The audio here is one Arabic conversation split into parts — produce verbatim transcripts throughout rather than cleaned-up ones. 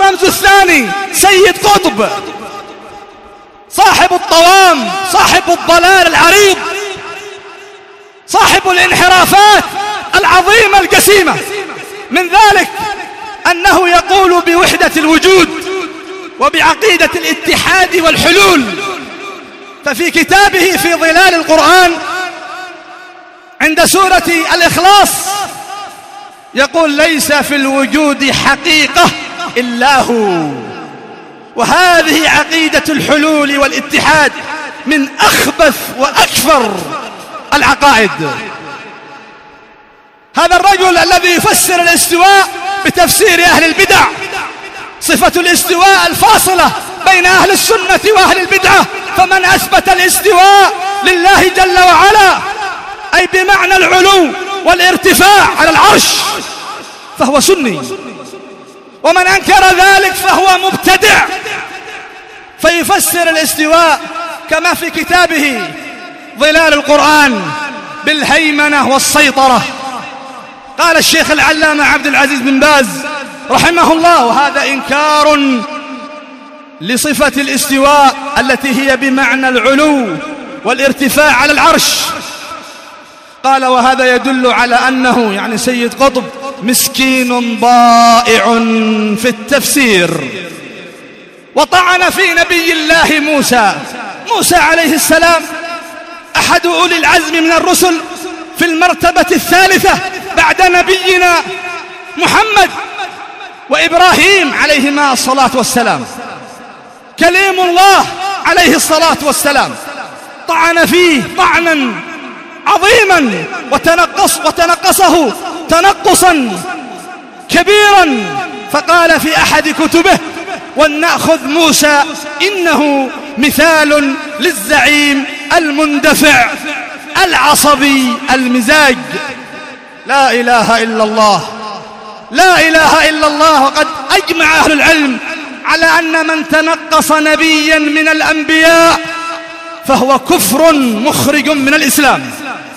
الرمز الثاني سيد قطب، صاحب الطوام، صاحب الضلال العريض، صاحب الانحرافات العظيمة الجسيمة. من ذلك أنه يقول بوحدة الوجود وبعقيدة الاتحاد والحلول. ففي كتابه في ظلال القرآن عند سورة الإخلاص يقول: ليس في الوجود حقيقة إلا هو. وهذه عقيدة الحلول والاتحاد من أخبث وأكفر العقائد. هذا الرجل الذي يفسر الاستواء بتفسير أهل البدع، صفة الاستواء الفاصلة بين أهل السنة وأهل البدعة. فمن أثبت الاستواء لله جل وعلا أي بمعنى العلو والارتفاع على العرش فهو سني، ومن أنكر ذلك فهو مبتدع. فيفسر الاستواء كما في كتابه ظلال القرآن بالهيمنة والسيطرة. قال الشيخ العلامة عبد العزيز بن باز رحمه الله: وهذا إنكار لصفة الاستواء التي هي بمعنى العلو والارتفاع على العرش. قال: وهذا يدل على أنه يعني سيد قطب مسكين ضائع في التفسير. وطعن في نبي الله موسى. موسى عليه السلام أحد أولي العزم من الرسل في المرتبة الثالثة بعد نبينا محمد وإبراهيم عليهما الصلاة والسلام، كليم الله عليه الصلاة والسلام. طعن فيه طعنا عظيما وتنقص وتنقصه تنقصا كبيرا. فقال في أحد كتبه: ولنأخذ موسى إنه مثال للزعيم المندفع العصبي المزاج. لا إله إلا الله، لا إله إلا الله. وقد أجمع أهل العلم على أن من تنقص نبيا من الأنبياء فهو كفر مخرج من الإسلام.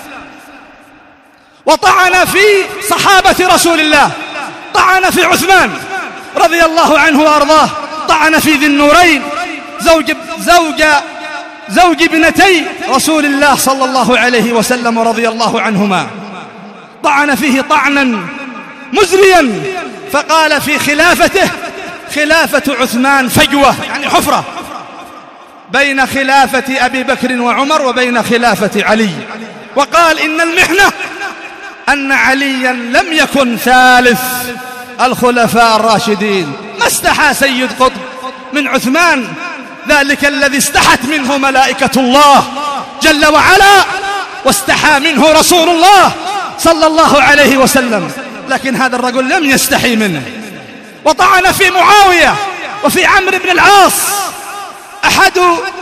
وطعن في صحابة رسول الله، طعن في عثمان رضي الله عنه وأرضاه، طعن في ذي النورين زوج, زوج, زوج ابنتي رسول الله صلى الله عليه وسلم رضي الله عنهما، طعن فيه طعنا مزريا. فقال في خلافته: خلافة عثمان فجوة، يعني حفرة بين خلافة أبي بكر وعمر وبين خلافة علي. وقال: إن المحنة أن عليا لم يكن ثالث الخلفاء الراشدين. ما استحى سيد قطب من عثمان، ذلك الذي استحت منه ملائكة الله جل وعلا، واستحى منه رسول الله صلى الله عليه وسلم، لكن هذا الرجل لم يستحي منه. وطعن في معاوية وفي عمرو بن العاص، أحد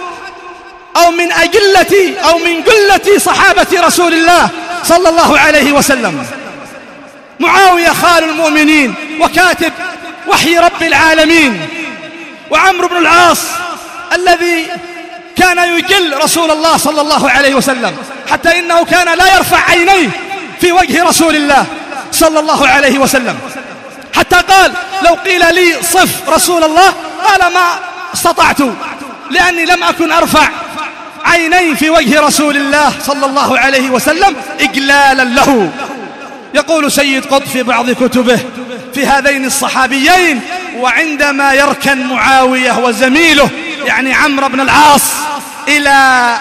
أو من أجلة أو من قلة صحابة رسول الله صلى الله عليه وسلم. معاوية خال المؤمنين وكاتب وحي رب العالمين، وعمرو بن العاص الذي كان يجل رسول الله صلى الله عليه وسلم، حتى إنه كان لا يرفع عينيه في وجه رسول الله صلى الله عليه وسلم، حتى قال: لو قيل لي صف رسول الله قال ما استطعت، لأني لم أكن أرفع عيني في وجه رسول الله صلى الله عليه وسلم إجلالا له. يقول سيد قطب في بعض كتبه في هذين الصحابيين: وعندما يركن معاوية وزميله يعني عمرو بن العاص إلى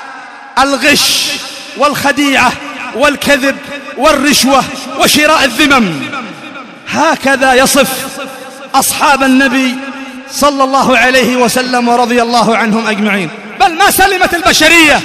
الغش والخديعة والكذب والرشوة وشراء الذمم، هكذا يصف أصحاب النبي صلى الله عليه وسلم ورضي الله عنهم أجمعين. بل ما سلمت البشرية،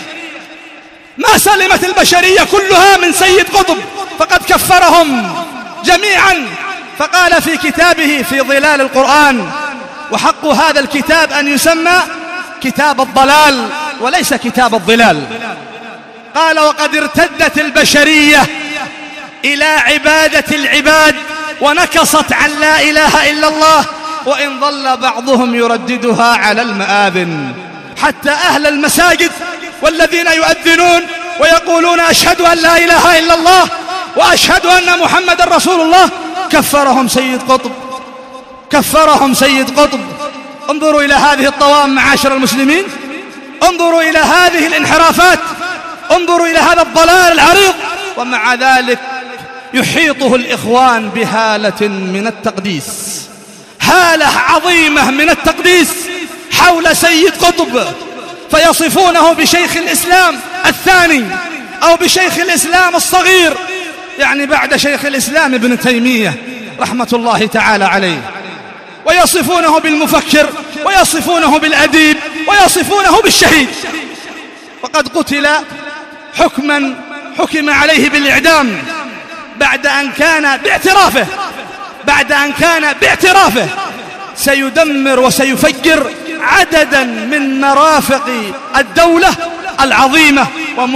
ما سلمت البشرية كلها من سيد قطب، فقد كفرهم جميعا. فقال في كتابه في ظلال القرآن: وحق هذا الكتاب أن يسمى كتاب الضلال وليس كتاب الظلال. قال: وقد ارتدت البشرية إلى عبادة العباد ونكصت عن لا إله إلا الله، وإن ظل بعضهم يرددها على المآذن. حتى أهل المساجد والذين يؤذنون ويقولون: أشهد أن لا إله إلا الله وأشهد أن محمد رسول الله، كفرهم سيد قطب كفرهم سيد قطب. انظروا إلى هذه الطوام معاشر المسلمين، انظروا إلى هذه الانحرافات، انظروا إلى هذا الضلال العريض، ومع ذلك يحيطه الإخوان بهالة من التقديس، هالة عظيمة من التقديس حول سيد قطب، فيصفونه بشيخ الإسلام الثاني أو بشيخ الإسلام الصغير، يعني بعد شيخ الإسلام ابن تيمية رحمة الله تعالى عليه، ويصفونه بالمفكر، ويصفونه بالأديب، ويصفونه بالشهيد. وقد قتل حكما حكم عليه بالإعدام بعد أن كان باعترافه بعد أن كان باعترافه سيدمر وسيفجر عددا من مرافق الدولة العظيمة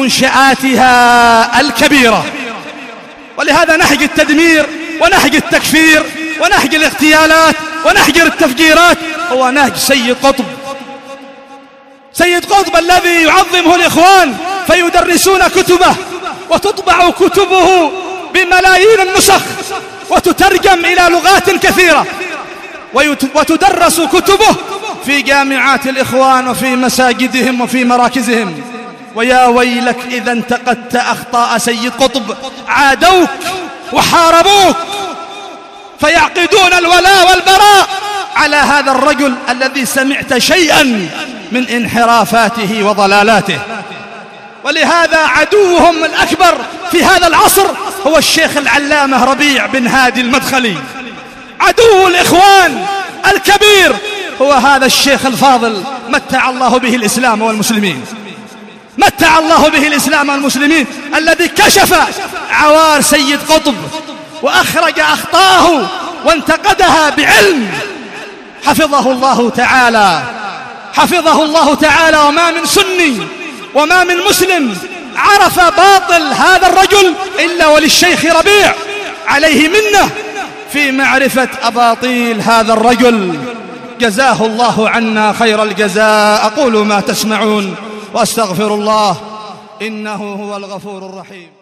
ومنشآتها الكبيرة. ولهذا نهج التدمير ونهج التكفير ونهج الاغتيالات ونهج التفجيرات هو نهج سيد قطب. سيد قطب الذي يعظمه الإخوان فيدرسون كتبه وتطبع كتبه بملايين النسخ وتترجم إلى لغات كثيرة وتدرس كتبه في جامعات الإخوان وفي مساجدهم وفي مراكزهم. ويا ويلك إذا انتقدت أخطاء سيد قطب عادوك وحاربوك، فيعقدون الولاء والبراء على هذا الرجل الذي سمعت شيئا من انحرافاته وضلالاته. ولهذا عدوهم الأكبر في هذا العصر هو الشيخ العلامة ربيع بن هادي المدخلي. عدو الإخوان الكبير هو هذا الشيخ الفاضل، متع الله به الإسلام والمسلمين، متع الله به الإسلام والمسلمين، الذي كشف عوار سيد قطب وأخرج أخطاءه وانتقدها بعلم. حفظه الله تعالى، حفظه الله تعالى. وما من سني وما من مسلم عرف باطل هذا الرجل إلا وللشيخ ربيع عليه منه في معرفة أباطيل هذا الرجل. جزاه الله عنا خير الجزاء. أقول ما تسمعون وأستغفر الله إنه هو الغفور الرحيم.